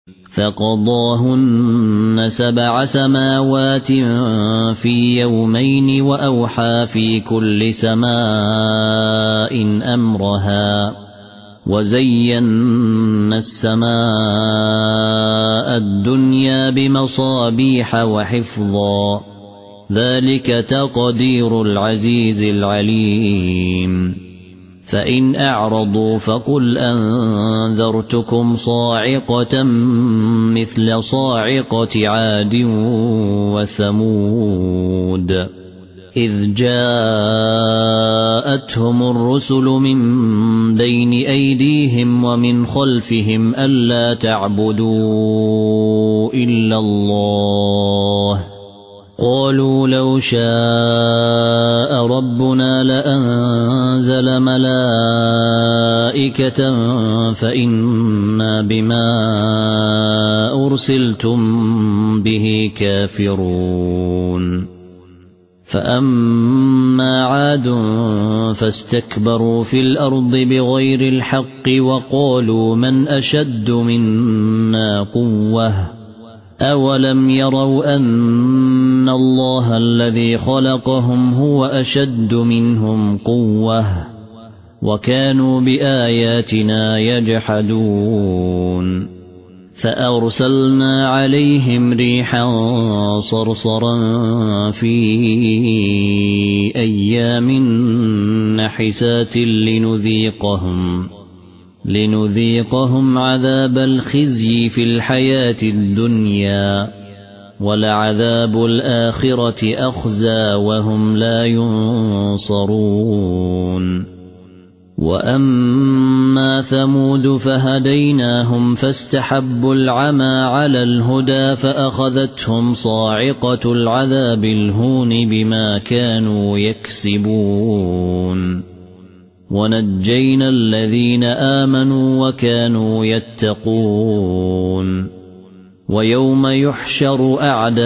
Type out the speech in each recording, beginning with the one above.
فقضاهن 7 سماوات في يومين وأوحى في كل سماء أمرها وزينا السماء الدنيا بمصابيح وحفظا ذلك تقدير العزيز العليم فإن أعرضوا فقل أنذرتكم صاعقة مثل صاعقة عاد وثمود إذ جاءتهم الرسل من بين أيديهم ومن خلفهم ألا تعبدوا إلا الله قالوا لو شاء ربنا لأنزل ملائكة فإنا بما أرسلتم به كافرون فأما عاد فاستكبروا في الأرض بغير الحق وقالوا من أشد منا قوة أولم يروا أن الله الذي خلقهم هو أشد منهم قوة وكانوا بآياتنا يجحدون فأرسلنا عليهم ريحا صرصرا في أيام نحسات لنذيقهم عذاب الخزي في الحياة الدنيا ولعذاب الآخرة أخزى وهم لا ينصرون وأما ثمود فهديناهم فاستحبوا العمى على الهدى فأخذتهم صاعقة العذاب الهون بما كانوا يكسبون ونجينا الذين آمنوا وكانوا يتقون ويوم يحشر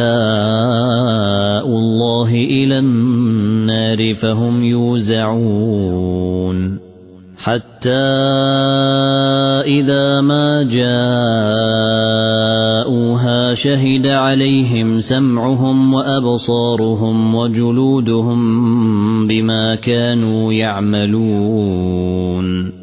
أعداء الله إلى النار فهم يوزعون حتى إذا ما جاءوها شهد عليهم سمعهم وأبصارهم وجلودهم بما كانوا يعملون